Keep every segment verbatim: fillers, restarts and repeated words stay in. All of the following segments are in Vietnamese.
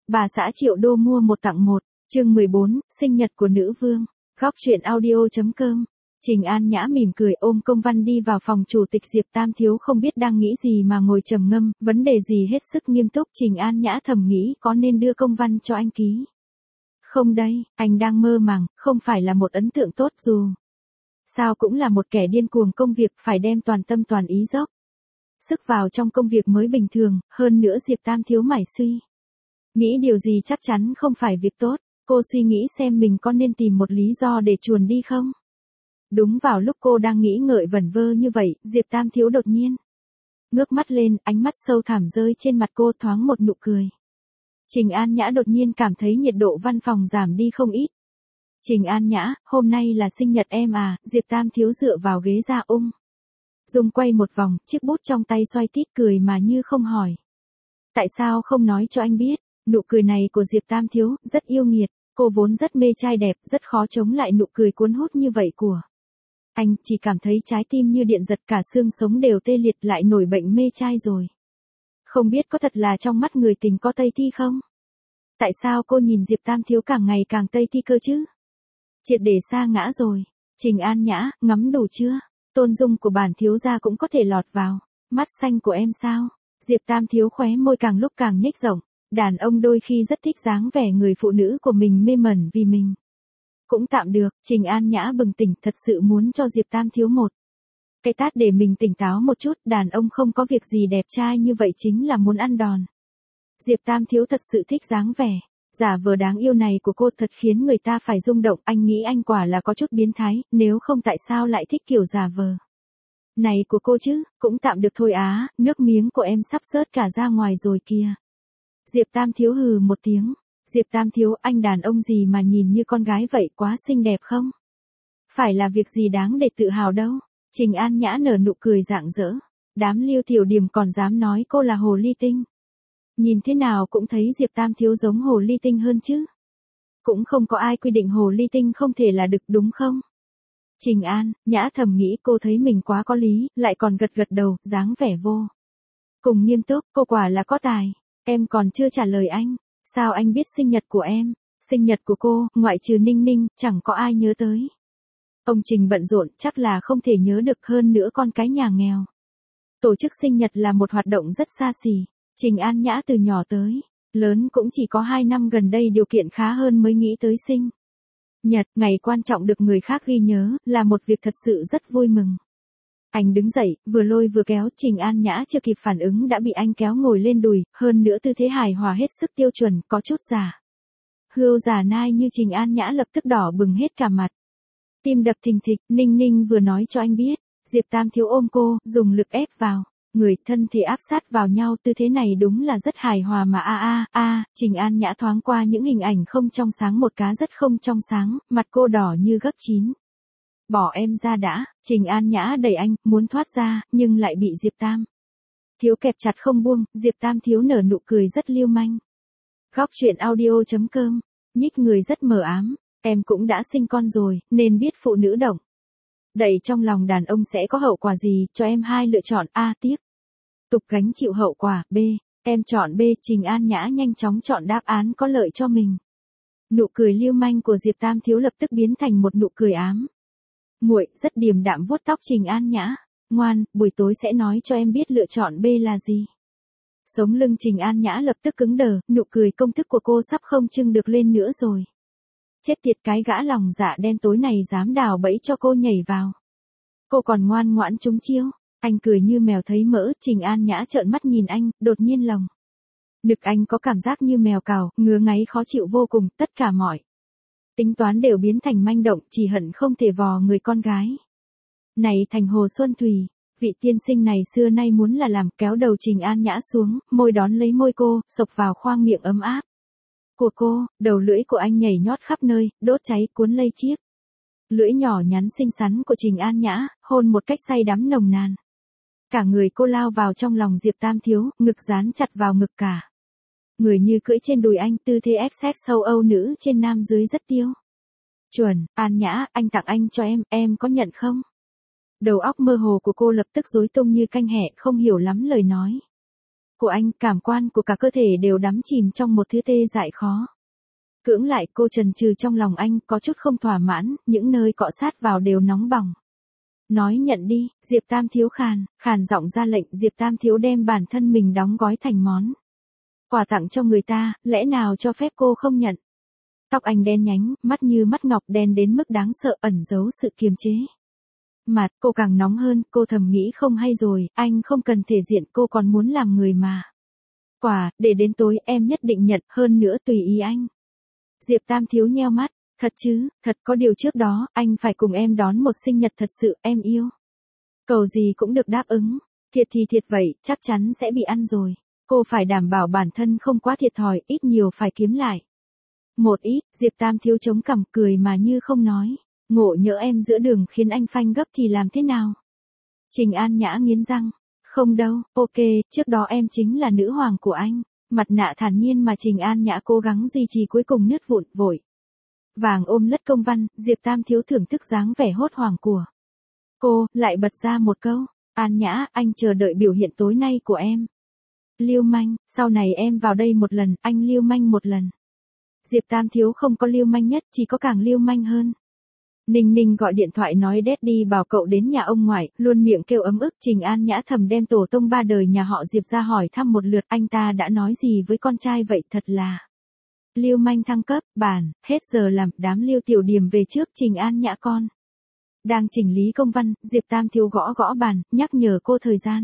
Bà xã triệu đô mua một tặng một, chương mười bốn, sinh nhật của nữ vương. Góc truyện audio.com. Trình An Nhã mỉm cười ôm công văn đi vào phòng chủ tịch Diệp Tam Thiếu, không biết đang nghĩ gì mà ngồi trầm ngâm, vấn đề gì hết sức nghiêm túc. Trình An Nhã thầm nghĩ có nên đưa công văn cho anh ký. Không đây, anh đang mơ màng, không phải là một ấn tượng tốt dù. Sao cũng là một kẻ điên cuồng công việc, phải đem toàn tâm toàn ý dốc. Sức vào trong công việc mới bình thường, hơn nữa Diệp Tam Thiếu mải suy. Nghĩ điều gì chắc chắn không phải việc tốt, cô suy nghĩ xem mình có nên tìm một lý do để chuồn đi không. Đúng vào lúc cô đang nghĩ ngợi vẩn vơ như vậy, Diệp Tam Thiếu đột nhiên ngước mắt lên, ánh mắt sâu thẳm rơi trên mặt cô, thoáng một nụ cười. Trình An Nhã đột nhiên cảm thấy nhiệt độ văn phòng giảm đi không ít. Trình An Nhã, hôm nay là sinh nhật em à? Diệp Tam Thiếu dựa vào ghế ra ung dung quay một vòng, chiếc bút trong tay xoay tít, cười mà như không hỏi. Tại sao không nói cho anh biết? Nụ cười này của Diệp Tam Thiếu rất yêu nghiệt, cô vốn rất mê trai đẹp, rất khó chống lại nụ cười cuốn hút như vậy của anh, chỉ cảm thấy trái tim như điện giật, cả xương sống đều tê liệt, lại nổi bệnh mê trai rồi. Không biết có thật là trong mắt người tình có Tây Thi không? Tại sao cô nhìn Diệp Tam Thiếu càng ngày càng Tây Thi cơ chứ? Triệt để sa ngã rồi. Trình An Nhã, ngắm đủ chưa? Tôn dung của bản thiếu gia cũng có thể lọt vào mắt xanh của em sao? Diệp Tam Thiếu khóe môi càng lúc càng nhếch rộng. Đàn ông đôi khi rất thích dáng vẻ người phụ nữ của mình mê mẩn vì mình. Cũng tạm được. Trình An Nhã bừng tỉnh, thật sự muốn cho Diệp Tam Thiếu một cái tát để mình tỉnh táo một chút. Đàn ông không có việc gì đẹp trai như vậy chính là muốn ăn đòn. Diệp Tam Thiếu thật sự thích dáng vẻ giả vờ đáng yêu này của cô, thật khiến người ta phải rung động. Anh nghĩ anh quả là có chút biến thái, nếu không tại sao lại thích kiểu giả vờ này của cô chứ? Cũng tạm được thôi á, nước miếng của em sắp rớt cả ra ngoài rồi kìa. Diệp Tam Thiếu hừ một tiếng. Diệp Tam Thiếu, anh đàn ông gì mà nhìn như con gái vậy, quá xinh đẹp không? Phải là việc gì đáng để tự hào đâu. Trình An Nhã nở nụ cười rạng rỡ. Đám Liêu Tiểu Điềm còn dám nói cô là hồ ly tinh. Nhìn thế nào cũng thấy Diệp Tam Thiếu giống hồ ly tinh hơn chứ. Cũng không có ai quy định hồ ly tinh không thể là đực đúng không? Trình An Nhã thầm nghĩ cô thấy mình quá có lý, lại còn gật gật đầu, dáng vẻ vô cùng nghiêm túc. Cô quả là có tài. Em còn chưa trả lời anh. Sao anh biết sinh nhật của em? Sinh nhật của cô, ngoại trừ Ninh Ninh, chẳng có ai nhớ tới. Ông Trình bận rộn, chắc là không thể nhớ được, hơn nữa con cái nhà nghèo. Tổ chức sinh nhật là một hoạt động rất xa xỉ. Trình An Nhã từ nhỏ tới lớn cũng chỉ có hai năm gần đây điều kiện khá hơn mới nghĩ tới sinh nhật, ngày quan trọng được người khác ghi nhớ, là một việc thật sự rất vui mừng. Anh đứng dậy, vừa lôi vừa kéo. Trình An Nhã chưa kịp phản ứng đã bị anh kéo ngồi lên đùi, hơn nữa tư thế hài hòa hết sức tiêu chuẩn, có chút giả hươu giả nai như Trình An Nhã lập tức đỏ bừng hết cả mặt. Tim đập thình thịch. Ninh Ninh vừa nói cho anh biết. Diệp Tam Thiếu ôm cô, dùng lực ép vào người, thân thể áp sát vào nhau, tư thế này đúng là rất hài hòa mà a a a. Trình An Nhã thoáng qua những hình ảnh không trong sáng, một cá rất không trong sáng, mặt cô đỏ như gấc chín. Bỏ em ra đã. Trình An Nhã đẩy anh, muốn thoát ra, nhưng lại bị Diệp Tam Thiếu kẹp chặt không buông. Diệp Tam Thiếu nở nụ cười rất lưu manh. Góc truyện audio.com. Nhích người rất mờ ám. Em cũng đã sinh con rồi, nên biết phụ nữ động đẩy trong lòng đàn ông sẽ có hậu quả gì, cho em hai lựa chọn. A. Tiếp tục gánh chịu hậu quả. B. Em chọn B. Trình An Nhã nhanh chóng chọn đáp án có lợi cho mình. Nụ cười lưu manh của Diệp Tam Thiếu lập tức biến thành một nụ cười ám muội, rất điềm đạm vuốt tóc Trình An Nhã. Ngoan, buổi tối sẽ nói cho em biết lựa chọn B là gì. Sống lưng Trình An Nhã lập tức cứng đờ, nụ cười công thức của cô sắp không trưng được lên nữa rồi. Chết tiệt, cái gã lòng dạ đen tối này dám đào bẫy cho cô nhảy vào. Cô còn ngoan ngoãn trúng chiêu. Anh cười như mèo thấy mỡ. Trình An Nhã trợn mắt nhìn anh, đột nhiên lòng nực anh có cảm giác như mèo cào, ngứa ngáy khó chịu vô cùng. Tất cả mọi tính toán đều biến thành manh động, chỉ hận không thể vò người con gái này thành hồ xuân thủy. Vị tiên sinh này xưa nay muốn là làm, kéo đầu Trình An Nhã xuống, môi đón lấy môi cô, xộc vào khoang miệng ấm áp của cô. Đầu lưỡi của anh nhảy nhót khắp nơi, đốt cháy cuốn lây chiếc lưỡi nhỏ nhắn xinh xắn của Trình An Nhã, hôn một cách say đắm nồng nàn. Cả người cô lao vào trong lòng Diệp Tam Thiếu, ngực dán chặt vào ngực, cả người như cưỡi trên đùi anh, tư thế ép sex sâu Âu nữ trên nam dưới rất tiêu chuẩn. An Nhã, anh tặng anh cho em, em có nhận không? Đầu óc mơ hồ của cô lập tức rối tung như canh hẹ, không hiểu lắm lời nói của anh, cảm quan của cả cơ thể đều đắm chìm trong một thứ tê dại khó cưỡng lại. Cô chần chừ trong lòng anh, có chút không thỏa mãn, những nơi cọ sát vào đều nóng bỏng. Nói nhận đi, Diệp Tam Thiếu khàn, khàn giọng ra lệnh. Diệp Tam Thiếu đem bản thân mình đóng gói thành món quà tặng cho người ta, lẽ nào cho phép cô không nhận? Tóc anh đen nhánh, mắt như mắt ngọc, đen đến mức đáng sợ, ẩn giấu sự kiềm chế. Mặt cô càng nóng hơn, cô thầm nghĩ không hay rồi, anh không cần thể diện, cô còn muốn làm người mà. Quà, để đến tối em nhất định nhận, hơn nữa tùy ý anh. Diệp Tam Thiếu nheo mắt, thật chứ, thật, có điều trước đó, anh phải cùng em đón một sinh nhật thật sự, em yêu. Cầu gì cũng được đáp ứng, thiệt thì thiệt vậy, chắc chắn sẽ bị ăn rồi. Cô phải đảm bảo bản thân không quá thiệt thòi, ít nhiều phải kiếm lại. Một ít, Diệp Tam Thiếu chống cằm cười mà như không nói. Ngộ nhỡ em giữa đường khiến anh phanh gấp thì làm thế nào? Trình An Nhã nghiến răng. Không đâu, ok, trước đó em chính là nữ hoàng của anh. Mặt nạ thản nhiên mà Trình An Nhã cố gắng duy trì cuối cùng nứt vụn, vội vàng ôm lất công văn. Diệp Tam Thiếu thưởng thức dáng vẻ hốt hoảng của cô, lại bật ra một câu. An Nhã, anh chờ đợi biểu hiện tối nay của em. Lưu manh, sau này em vào đây một lần, anh lưu manh một lần. Diệp Tam Thiếu không có lưu manh nhất, chỉ có càng lưu manh hơn. Ninh Ninh gọi điện thoại nói Daddy bảo cậu đến nhà ông ngoại, luôn miệng kêu ấm ức. Trình An Nhã thầm đem tổ tông ba đời nhà họ Diệp ra hỏi thăm một lượt, anh ta đã nói gì với con trai vậy, thật là lưu manh thăng cấp. Bản, hết giờ làm, đám Lưu Tiểu Điểm về trước. Trình An Nhã con đang chỉnh lý công văn, Diệp Tam Thiếu gõ gõ bàn, nhắc nhở cô thời gian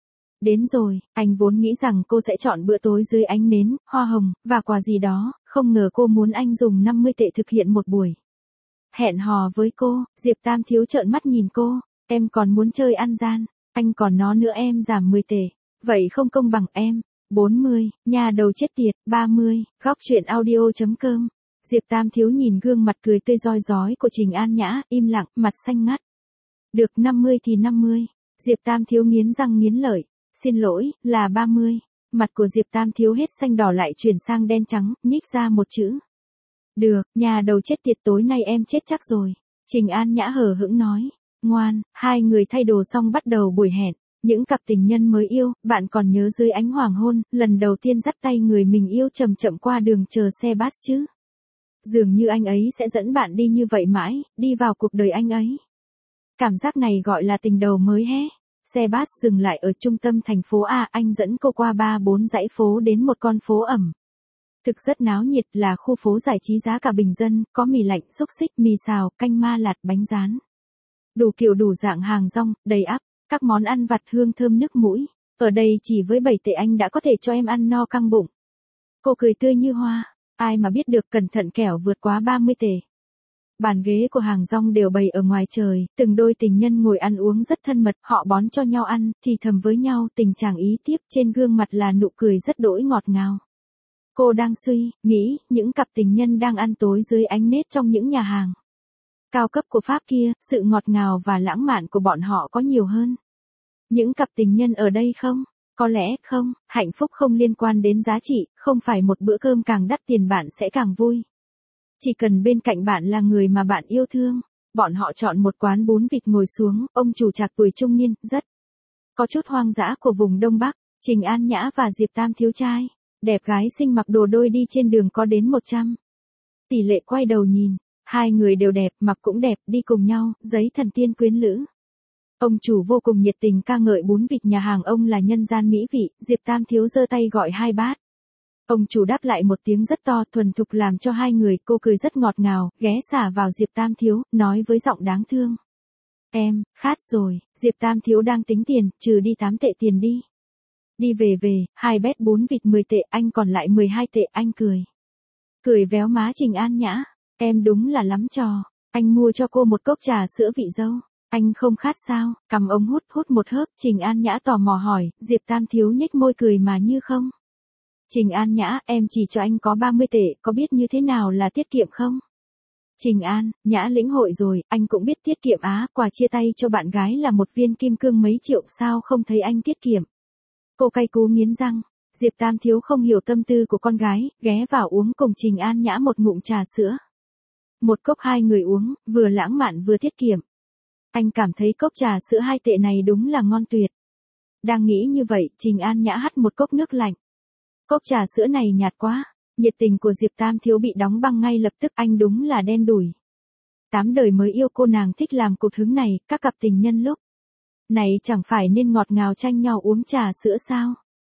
đến rồi. Anh vốn nghĩ rằng cô sẽ chọn bữa tối dưới ánh nến, hoa hồng, và quà gì đó, không ngờ cô muốn anh dùng năm mươi tệ thực hiện một buổi hẹn hò với cô. Diệp Tam Thiếu trợn mắt nhìn cô, em còn muốn chơi ăn gian, anh còn nó nữa, em giảm mười tệ, vậy không công bằng em. bốn mươi, nhà đầu chết tiệt. ba mươi, góc truyện audio.com. Diệp Tam Thiếu nhìn gương mặt cười tươi rói rói của Trình An Nhã, im lặng, mặt xanh ngắt. Được năm mươi thì năm mươi. Diệp Tam Thiếu nghiến răng nghiến lợi. Xin lỗi, là ba mươi. Mặt của Diệp Tam Thiếu hết xanh đỏ lại chuyển sang đen trắng, nhích ra một chữ. Được, nhà đầu chết tiệt, tối nay em chết chắc rồi. Trình An Nhã hờ hững nói. Ngoan, hai người thay đồ xong bắt đầu buổi hẹn. Những cặp tình nhân mới yêu, bạn còn nhớ dưới ánh hoàng hôn, lần đầu tiên dắt tay người mình yêu chậm chậm qua đường chờ xe bus chứ? Dường như anh ấy sẽ dẫn bạn đi như vậy mãi, đi vào cuộc đời anh ấy. Cảm giác này gọi là tình đầu mới hé. Xe bus dừng lại ở trung tâm thành phố A, anh dẫn cô qua ba bốn dãy phố đến một con phố ẩm thực rất náo nhiệt, là khu phố giải trí giá cả bình dân, có mì lạnh, xúc xích, mì xào, canh ma lạt, bánh rán. Đủ kiểu đủ dạng hàng rong, đầy ắp, các món ăn vặt hương thơm nức mũi. Ở đây chỉ với bảy tệ anh đã có thể cho em ăn no căng bụng. Cô cười tươi như hoa, ai mà biết được cẩn thận kẻo vượt quá ba mươi tệ. Bàn ghế của hàng rong đều bày ở ngoài trời, từng đôi tình nhân ngồi ăn uống rất thân mật, họ bón cho nhau ăn, thì thầm với nhau, tình chàng ý tiếp, trên gương mặt là nụ cười rất đỗi ngọt ngào. Cô đang suy, nghĩ, những cặp tình nhân đang ăn tối dưới ánh nến trong những nhà hàng cao cấp của Pháp kia, sự ngọt ngào và lãng mạn của bọn họ có nhiều hơn những cặp tình nhân ở đây không? Có lẽ không, hạnh phúc không liên quan đến giá trị, không phải một bữa cơm càng đắt tiền bạn sẽ càng vui. Chỉ cần bên cạnh bạn là người mà bạn yêu thương. Bọn họ chọn một quán bún vịt ngồi xuống, ông chủ trạc tuổi trung niên, rất có chút hoang dã của vùng Đông Bắc. Trình An Nhã và Diệp Tam Thiếu trai đẹp gái xinh mặc đồ đôi đi trên đường có đến một trăm. Tỷ lệ quay đầu nhìn, hai người đều đẹp, mặc cũng đẹp, đi cùng nhau, giấy thần tiên quyến lữ. Ông chủ vô cùng nhiệt tình ca ngợi bún vịt nhà hàng ông là nhân gian mỹ vị. Diệp Tam Thiếu giơ tay gọi hai bát. Ông chủ đáp lại một tiếng rất to, thuần thục làm cho hai người. Cô cười rất ngọt ngào, ghé xả vào Diệp Tam Thiếu, nói với giọng đáng thương. Em, khát rồi. Diệp Tam Thiếu đang tính tiền, trừ đi tám tệ tiền đi. Đi về về, hai bát bún vịt mười tệ, anh còn lại mười hai tệ, anh cười. Cười véo má Trình An Nhã. Em đúng là lắm trò. Anh mua cho cô một cốc trà sữa vị dâu. Anh không khát sao? Cầm ống hút hút một hớp. Trình An Nhã tò mò hỏi. Diệp Tam Thiếu nhếch môi cười mà như không. Trình An Nhã, em chỉ cho anh có ba mươi tệ, có biết như thế nào là tiết kiệm không? Trình An Nhã lĩnh hội rồi, anh cũng biết tiết kiệm á, quà chia tay cho bạn gái là một viên kim cương mấy triệu, sao không thấy anh tiết kiệm? Cô cay cú nghiến răng. Diệp Tam Thiếu không hiểu tâm tư của con gái, ghé vào uống cùng Trình An Nhã một ngụm trà sữa. Một cốc hai người uống, vừa lãng mạn vừa tiết kiệm. Anh cảm thấy cốc trà sữa hai tệ này đúng là ngon tuyệt. Đang nghĩ như vậy, Trình An Nhã hắt một cốc nước lạnh. Cốc trà sữa này nhạt quá. Nhiệt tình của Diệp Tam Thiếu bị đóng băng ngay lập tức, anh đúng là đen đủi. Tám đời mới yêu cô nàng thích làm cục hứng này, các cặp tình nhân lúc này chẳng phải nên ngọt ngào tranh nhau uống trà sữa sao?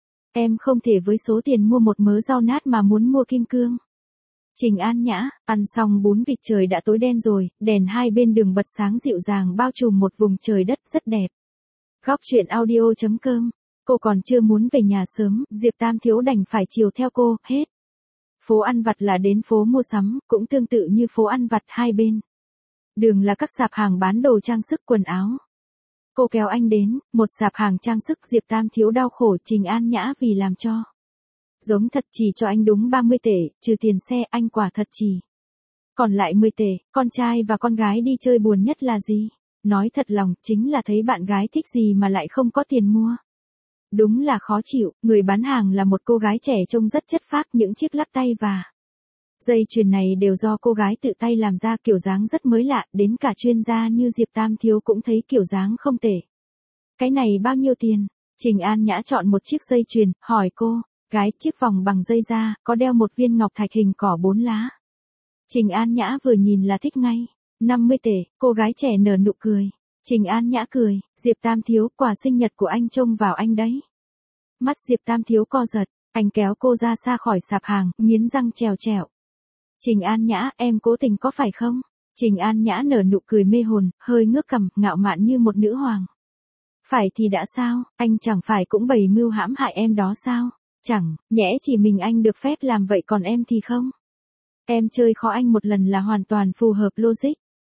Em không thể với số tiền mua một mớ rau nát mà muốn mua kim cương. Trình An Nhã, ăn xong bún vịt trời đã tối đen rồi, đèn hai bên đường bật sáng dịu dàng bao trùm một vùng trời đất rất đẹp. Góc truyện audio chấm com. Cô còn chưa muốn về nhà sớm, Diệp Tam Thiếu đành phải chiều theo cô, hết. Phố ăn vặt là đến phố mua sắm, cũng tương tự như phố ăn vặt hai bên đường là các sạp hàng bán đồ trang sức quần áo. Cô kéo anh đến, một sạp hàng trang sức. Diệp Tam Thiếu đau khổ Trình An Nhã vì làm cho giống thật chỉ cho anh đúng ba mươi tệ, trừ tiền xe anh quả thật chỉ còn lại mười tệ. Con trai và con gái đi chơi buồn nhất là gì? Nói thật lòng, chính là thấy bạn gái thích gì mà lại không có tiền mua. Đúng là khó chịu. Người bán hàng là một cô gái trẻ trông rất chất phác, những chiếc lắc tay và dây chuyền này đều do cô gái tự tay làm ra, kiểu dáng rất mới lạ, đến cả chuyên gia như Diệp Tam Thiếu cũng thấy kiểu dáng không tệ. Cái này bao nhiêu tiền? Trình An Nhã chọn một chiếc dây chuyền, hỏi cô, gái chiếc vòng bằng dây da, có đeo một viên ngọc thạch hình cỏ bốn lá. Trình An Nhã vừa nhìn là thích ngay. năm mươi tệ, cô gái trẻ nở nụ cười. Trình An Nhã cười, Diệp Tam Thiếu, quà sinh nhật của anh trông vào anh đấy. Mắt Diệp Tam Thiếu co giật, anh kéo cô ra xa khỏi sạp hàng, nghiến răng trèo trèo. Trình An Nhã, em cố tình có phải không? Trình An Nhã nở nụ cười mê hồn, hơi ngước cằm, ngạo mạn như một nữ hoàng. Phải thì đã sao, anh chẳng phải cũng bày mưu hãm hại em đó sao? Chẳng, nhẽ chỉ mình anh được phép làm vậy còn em thì không? Em chơi khó anh một lần là hoàn toàn phù hợp logic.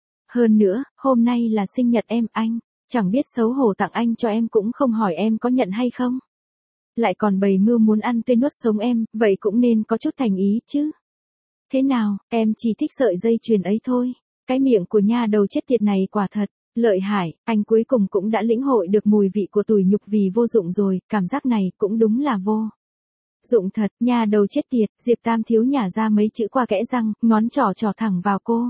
Hơn nữa, hôm nay là sinh nhật em, anh chẳng biết xấu hổ tặng anh cho em cũng không hỏi em có nhận hay không. Lại còn bày mưu muốn ăn tươi nuốt sống em, vậy cũng nên có chút thành ý chứ. Thế nào, em chỉ thích sợi dây chuyền ấy thôi. Cái miệng của nha đầu chết tiệt này quả thật lợi hại, anh cuối cùng cũng đã lĩnh hội được mùi vị của tủi nhục vì vô dụng rồi, cảm giác này cũng đúng là vô dụng thật. Nha đầu chết tiệt. Diệp Tam Thiếu nhả ra mấy chữ qua kẽ răng, ngón trỏ trỏ thẳng vào cô.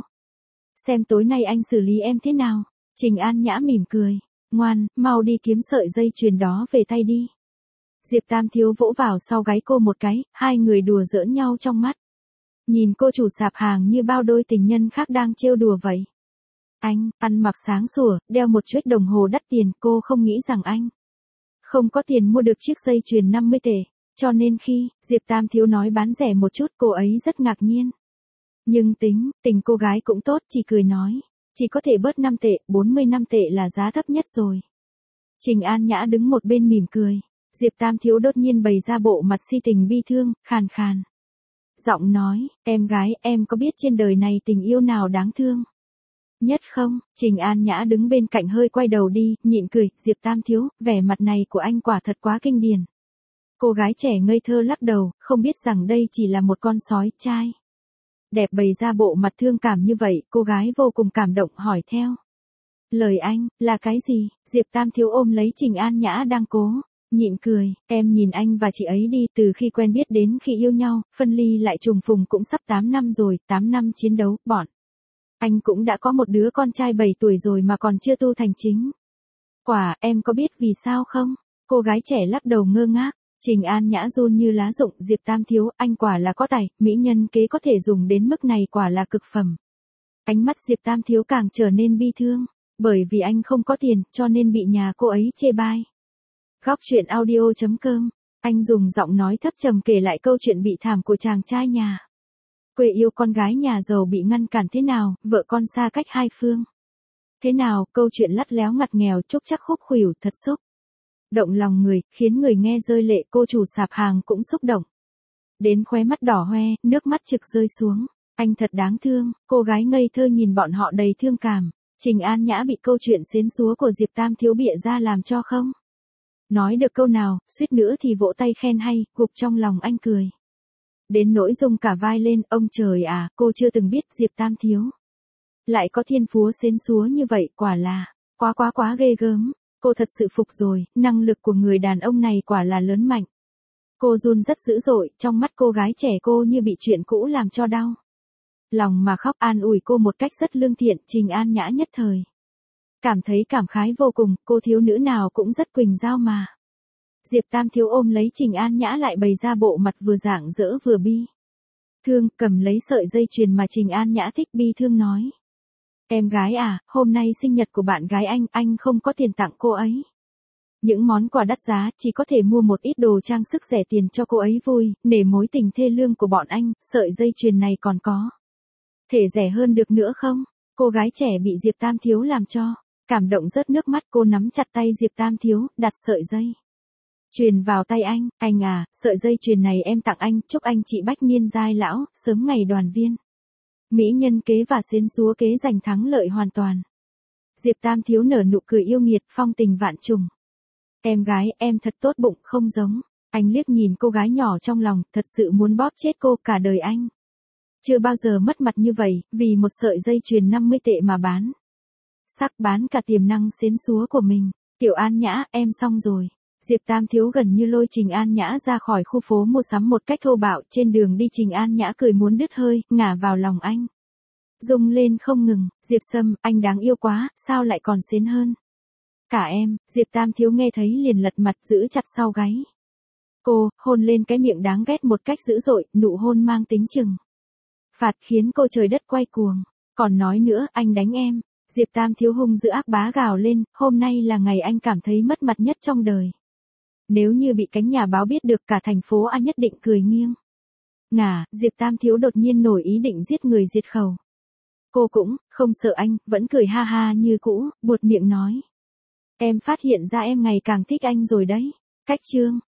Xem tối nay anh xử lý em thế nào. Trình An Nhã mỉm cười, ngoan, mau đi kiếm sợi dây chuyền đó về tay đi. Diệp Tam Thiếu vỗ vào sau gáy cô một cái, hai người đùa giỡn nhau trong mắt. Nhìn cô chủ sạp hàng như bao đôi tình nhân khác đang trêu đùa vậy. Anh, ăn mặc sáng sủa, đeo một chiếc đồng hồ đắt tiền, cô không nghĩ rằng anh không có tiền mua được chiếc dây chuyền năm mươi tệ. Cho nên khi Diệp Tam Thiếu nói bán rẻ một chút, cô ấy rất ngạc nhiên. Nhưng tính, tình cô gái cũng tốt, chỉ cười nói, chỉ có thể bớt năm tệ, bốn mươi lăm tệ là giá thấp nhất rồi. Trình An Nhã đứng một bên mỉm cười. Diệp Tam Thiếu đột nhiên bày ra bộ mặt si tình bi thương, khàn khàn giọng nói, em gái, em có biết trên đời này tình yêu nào đáng thương nhất không? Trình An Nhã đứng bên cạnh hơi quay đầu đi, nhịn cười. Diệp Tam Thiếu, vẻ mặt này của anh quả thật quá kinh điển. Cô gái trẻ ngây thơ lắc đầu, không biết rằng đây chỉ là một con sói trai đẹp bày ra bộ mặt thương cảm như vậy. Cô gái vô cùng cảm động hỏi theo, lời anh là cái gì? Diệp Tam Thiếu ôm lấy Trình An Nhã đang cố nhịn cười, em nhìn anh và chị ấy đi, từ khi quen biết đến khi yêu nhau, phân ly lại trùng phùng cũng sắp tám năm rồi, tám năm chiến đấu, bọn anh cũng đã có một đứa con trai bảy tuổi rồi mà còn chưa tu thành chính quả. Em có biết vì sao không? Cô gái trẻ lắc đầu ngơ ngác. Trình An Nhã run như lá rụng. Diệp Tam Thiếu, anh quả là có tài, mỹ nhân kế có thể dùng đến mức này quả là cực phẩm. Ánh mắt Diệp Tam Thiếu càng trở nên bi thương, bởi vì anh không có tiền, cho nên bị nhà cô ấy chê bai. Góc truyện audio chấm com. Anh dùng giọng nói thấp trầm kể lại câu chuyện bị thảm của chàng trai nhà quê yêu con gái nhà giàu bị ngăn cản thế nào, vợ con xa cách hai phương thế nào, câu chuyện lắt léo ngặt nghèo, trúc trắc khúc khuỷu, thật xúc động lòng người, khiến người nghe rơi lệ. Cô chủ sạp hàng cũng xúc động đến khóe mắt đỏ hoe, nước mắt trực rơi xuống. Anh thật đáng thương. Cô gái ngây thơ nhìn bọn họ đầy thương cảm. Trình An Nhã bị câu chuyện xến xúa của Diệp Tam Thiếu bịa ra làm cho không nói được câu nào, suýt nữa thì vỗ tay khen hay, gục trong lòng anh cười đến nỗi rung cả vai lên. Ông trời à, cô chưa từng biết Diệp Tam Thiếu lại có thiên phú xến xúa như vậy, quả là quá quá quá ghê gớm. Cô thật sự phục rồi, năng lực của người đàn ông này quả là lớn mạnh. Cô run rất dữ dội, trong mắt cô gái trẻ cô như bị chuyện cũ làm cho đau lòng mà khóc. An ủi cô một cách rất lương thiện. Trình An Nhã nhất thời cảm thấy cảm khái vô cùng. Cô thiếu nữ nào cũng rất quỳnh giao mà. Diệp Tam Thiếu ôm lấy Trình An Nhã lại bày ra bộ mặt vừa rạng rỡ vừa bi thương, cầm lấy sợi dây chuyền mà Trình An Nhã thích bi thương nói. Em gái à, hôm nay sinh nhật của bạn gái anh, anh không có tiền tặng cô ấy. Những món quà đắt giá chỉ có thể mua một ít đồ trang sức rẻ tiền cho cô ấy vui, nể mối tình thê lương của bọn anh, sợi dây chuyền này còn có thể rẻ hơn được nữa không? Cô gái trẻ bị Diệp Tam Thiếu làm cho cảm động rớt nước mắt, cô nắm chặt tay Diệp Tam Thiếu, đặt sợi dây chuyền vào tay anh. Anh à, sợi dây chuyền này em tặng anh, chúc anh chị bách niên giai lão, sớm ngày đoàn viên. Mỹ nhân kế và xến xúa kế giành thắng lợi hoàn toàn. Diệp Tam Thiếu nở nụ cười yêu nghiệt, phong tình vạn trùng. Em gái, em thật tốt bụng, không giống. Anh liếc nhìn cô gái nhỏ trong lòng, thật sự muốn bóp chết cô cả đời anh. Chưa bao giờ mất mặt như vậy, vì một sợi dây chuyền năm mươi tệ mà bán. Sắc bán cả tiềm năng xến xúa của mình. Tiểu An Nhã, em xong rồi. Diệp Tam Thiếu gần như lôi Trình An Nhã ra khỏi khu phố mua sắm một cách thô bạo, trên đường đi Trình An Nhã cười muốn đứt hơi, ngả vào lòng anh. Rung lên không ngừng, Diệp Sâm, anh đáng yêu quá, sao lại còn xến hơn cả em? Diệp Tam Thiếu nghe thấy liền lật mặt giữ chặt sau gáy cô, hôn lên cái miệng đáng ghét một cách dữ dội, nụ hôn mang tính trừng phạt khiến cô trời đất quay cuồng. Còn nói nữa, anh đánh em. Diệp Tam Thiếu hung dữ ác bá gào lên, hôm nay là ngày anh cảm thấy mất mặt nhất trong đời. Nếu như bị cánh nhà báo biết được, cả thành phố A nhất định cười nghiêng ngả. Diệp Tam Thiếu đột nhiên nổi ý định giết người diệt khẩu. Cô cũng không sợ anh, vẫn cười ha ha như cũ, buột miệng nói. Em phát hiện ra em ngày càng thích anh rồi đấy. Cách chương